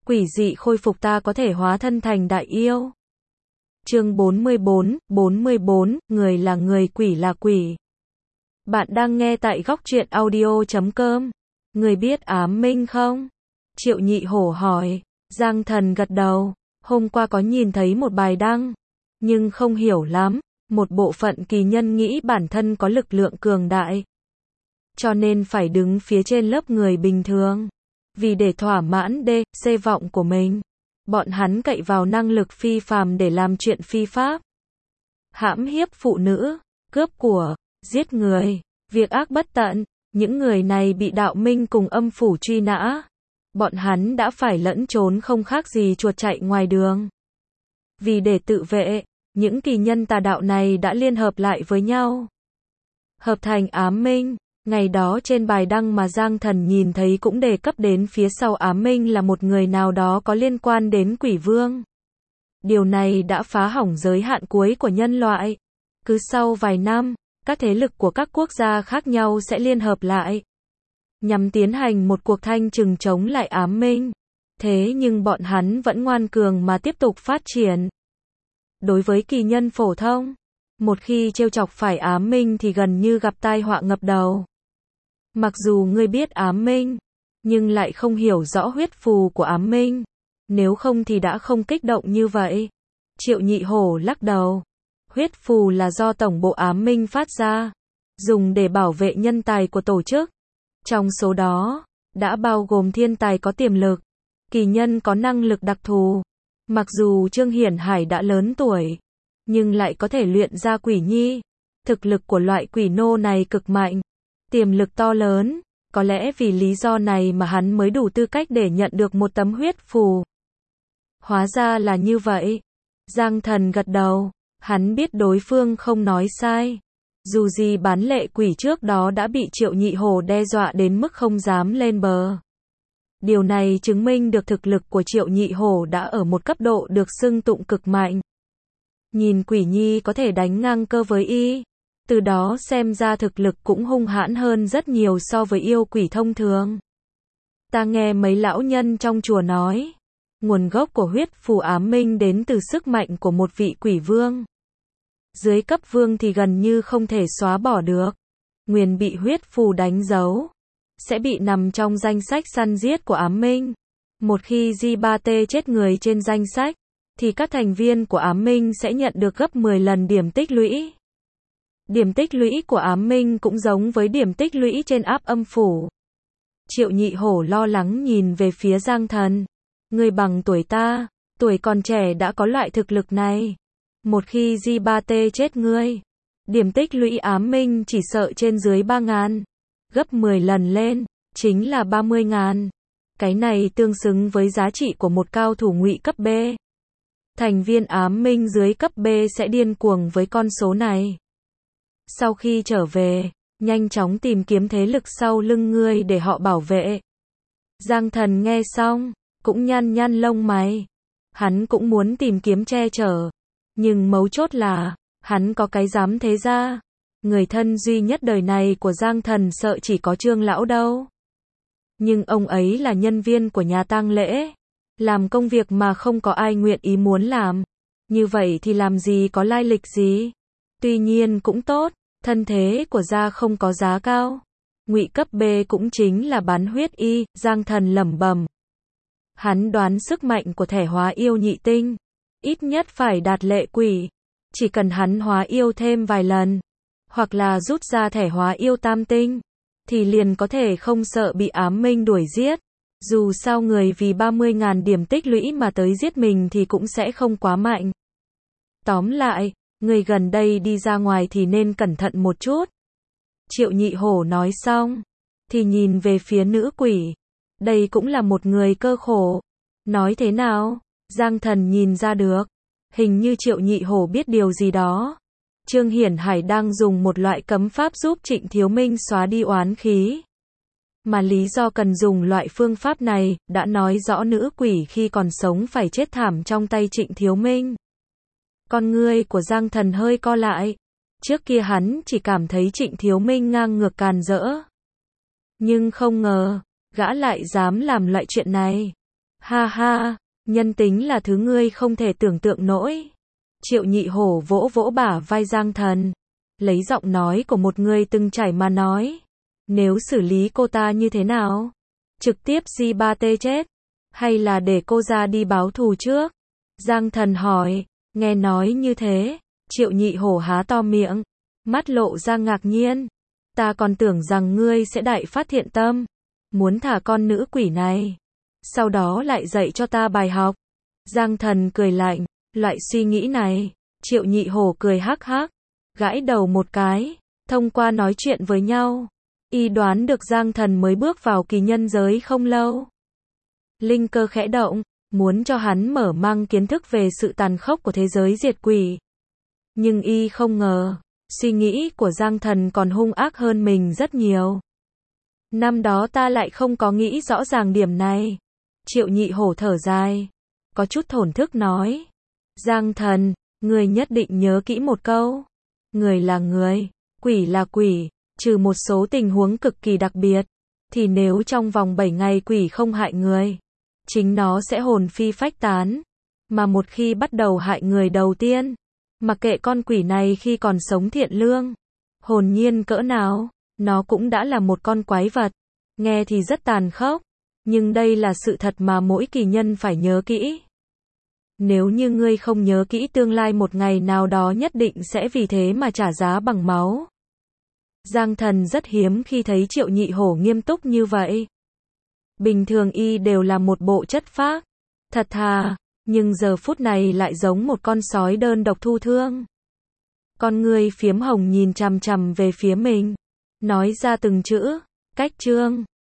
quỷ dị khôi phục ta có thể hóa thân thành đại yêu. Chương 44, người là người, quỷ là quỷ. Bạn đang nghe tại góc truyện audio.com. Người biết ám minh không? Triệu Nhị Hổ hỏi. Giang Thần gật đầu. Hôm qua có nhìn thấy một bài đăng, nhưng không hiểu lắm. Một bộ phận kỳ nhân nghĩ bản thân có lực lượng cường đại, cho nên phải đứng phía trên lớp người bình thường. Vì để thỏa mãn C vọng của mình, bọn hắn cậy vào năng lực phi phàm để làm chuyện phi pháp. Hãm hiếp phụ nữ, cướp của, giết người, việc ác bất tận. Những người này bị đạo minh cùng âm phủ truy nã. Bọn hắn đã phải lẫn trốn không khác gì chuột chạy ngoài đường. Vì để tự vệ, những kỳ nhân tà đạo này đã liên hợp lại với nhau, hợp thành ám minh. Ngày đó trên bài đăng mà Giang Thần nhìn thấy cũng đề cấp đến phía sau ám minh là một người nào đó có liên quan đến quỷ vương. Điều này đã phá hỏng giới hạn cuối của nhân loại. Cứ sau vài năm, các thế lực của các quốc gia khác nhau sẽ liên hợp lại, nhằm tiến hành một cuộc thanh trừng chống lại ám minh. Thế nhưng bọn hắn vẫn ngoan cường mà tiếp tục phát triển. Đối với kỳ nhân phổ thông, một khi trêu chọc phải ám minh thì gần như gặp tai họa ngập đầu. Mặc dù ngươi biết ám minh, nhưng lại không hiểu rõ huyết phù của ám minh. Nếu không thì đã không kích động như vậy. Triệu Nhị Hổ lắc đầu. Huyết phù là do tổng bộ ám minh phát ra, dùng để bảo vệ nhân tài của tổ chức. Trong số đó, đã bao gồm thiên tài có tiềm lực, kỳ nhân có năng lực đặc thù. Mặc dù Trương Hiển Hải đã lớn tuổi, nhưng lại có thể luyện ra quỷ nhi. Thực lực của loại quỷ nô này cực mạnh, tiềm lực to lớn. Có lẽ vì lý do này mà hắn mới đủ tư cách để nhận được một tấm huyết phù. Hóa ra là như vậy. Giang Thần gật đầu. Hắn biết đối phương không nói sai. Dù gì bán lệ quỷ trước đó đã bị Triệu Nhị Hổ đe dọa đến mức không dám lên bờ. Điều này chứng minh được thực lực của Triệu Nhị Hổ đã ở một cấp độ được xưng tụng cực mạnh. Nhìn quỷ nhi có thể đánh ngang cơ với y, từ đó xem ra thực lực cũng hung hãn hơn rất nhiều so với yêu quỷ thông thường. Ta nghe mấy lão nhân trong chùa nói, nguồn gốc của huyết phù ám minh đến từ sức mạnh của một vị quỷ vương. Dưới cấp vương thì gần như không thể xóa bỏ được. Nguyền bị huyết phù đánh dấu, sẽ bị nằm trong danh sách săn giết của ám minh. Một khi J3T chết người trên danh sách, thì các thành viên của ám minh sẽ nhận được gấp 10 lần điểm tích lũy. Điểm tích lũy của ám minh cũng giống với điểm tích lũy trên áp âm phủ. Triệu Nhị Hổ lo lắng nhìn về phía Giang Thần. Người bằng tuổi ta, tuổi còn trẻ đã có loại thực lực này. Một khi J3T chết ngươi, điểm tích lũy ám minh chỉ sợ trên dưới 3.000. Gấp 10 lần lên, chính là 30.000. Cái này tương xứng với giá trị của một cao thủ ngụy cấp B. Thành viên ám minh dưới cấp B sẽ điên cuồng với con số này. Sau khi trở về, nhanh chóng tìm kiếm thế lực sau lưng ngươi để họ bảo vệ. Giang Thần nghe xong, cũng nhăn nhăn lông mày. Hắn cũng muốn tìm kiếm che chở. Nhưng mấu chốt là, hắn có cái dám thế ra. Người thân duy nhất đời này của Giang Thần sợ chỉ có Trương lão đâu. Nhưng ông ấy là nhân viên của nhà tang lễ, làm công việc mà không có ai nguyện ý muốn làm. Như vậy thì làm gì có lai lịch gì. Tuy nhiên cũng tốt, thân thế của gia không có giá cao. Ngụy cấp B cũng chính là bán huyết y. Giang Thần lẩm bẩm. Hắn đoán sức mạnh của thẻ hóa yêu nhị tinh, ít nhất phải đạt lệ quỷ. Chỉ cần hắn hóa yêu thêm vài lần, hoặc là rút ra thẻ hóa yêu tam tinh, thì liền có thể không sợ bị ám minh đuổi giết. Dù sao người vì 30.000 điểm tích lũy mà tới giết mình thì cũng sẽ không quá mạnh. Tóm lại, người gần đây đi ra ngoài thì nên cẩn thận một chút. Triệu Nhị Hổ nói xong, thì nhìn về phía nữ quỷ. Đây cũng là một người cơ khổ. Nói thế nào? Giang Thần nhìn ra được. Hình như Triệu Nhị Hổ biết điều gì đó. Trương Hiển Hải đang dùng một loại cấm pháp giúp Trịnh Thiếu Minh xóa đi oán khí. Mà lý do cần dùng loại phương pháp này, đã nói rõ nữ quỷ khi còn sống phải chết thảm trong tay Trịnh Thiếu Minh. Con ngươi của Giang Thần hơi co lại. Trước kia hắn chỉ cảm thấy Trịnh Thiếu Minh ngang ngược càn rỡ. Nhưng không ngờ, gã lại dám làm loại chuyện này. Ha ha, nhân tính là thứ ngươi không thể tưởng tượng nổi. Triệu Nhị Hổ vỗ vỗ bả vai Giang Thần, lấy giọng nói của một người từng trải mà nói. Nếu xử lý cô ta như thế nào? Trực tiếp G3T chết? Hay là để cô ra đi báo thù trước? Giang Thần hỏi, nghe nói như thế, Triệu Nhị Hổ há to miệng, mắt lộ ra ngạc nhiên. Ta còn tưởng rằng ngươi sẽ đại phát thiện tâm, muốn thả con nữ quỷ này, sau đó lại dạy cho ta bài học. Giang Thần cười lạnh, loại suy nghĩ này, Triệu Nhị Hổ cười hắc hắc, gãi đầu một cái, thông qua nói chuyện với nhau, y đoán được Giang Thần mới bước vào kỳ nhân giới không lâu. Linh cơ khẽ động, muốn cho hắn mở mang kiến thức về sự tàn khốc của thế giới diệt quỷ. Nhưng y không ngờ, suy nghĩ của Giang Thần còn hung ác hơn mình rất nhiều. Năm đó ta lại không có nghĩ rõ ràng điểm này. Triệu Nhị Hổ thở dài, có chút thổn thức nói. Giang Thần, người nhất định nhớ kỹ một câu. Người là người, quỷ là quỷ, trừ một số tình huống cực kỳ đặc biệt. Thì nếu trong vòng 7 ngày quỷ không hại người, chính nó sẽ hồn phi phách tán. Mà một khi bắt đầu hại người đầu tiên, mặc kệ con quỷ này khi còn sống thiện lương, hồn nhiên cỡ nào, nó cũng đã là một con quái vật. Nghe thì rất tàn khốc, nhưng đây là sự thật mà mỗi kỳ nhân phải nhớ kỹ. Nếu như ngươi không nhớ kỹ, tương lai một ngày nào đó nhất định sẽ vì thế mà trả giá bằng máu. Giang Thần rất hiếm khi thấy Triệu Nhị Hổ nghiêm túc như vậy. Bình thường y đều là một bộ chất phác, thật thà, nhưng giờ phút này lại giống một con sói đơn độc thu thương. Con ngươi phiếm hồng nhìn chằm chằm về phía mình, nói ra từng chữ, cách chương.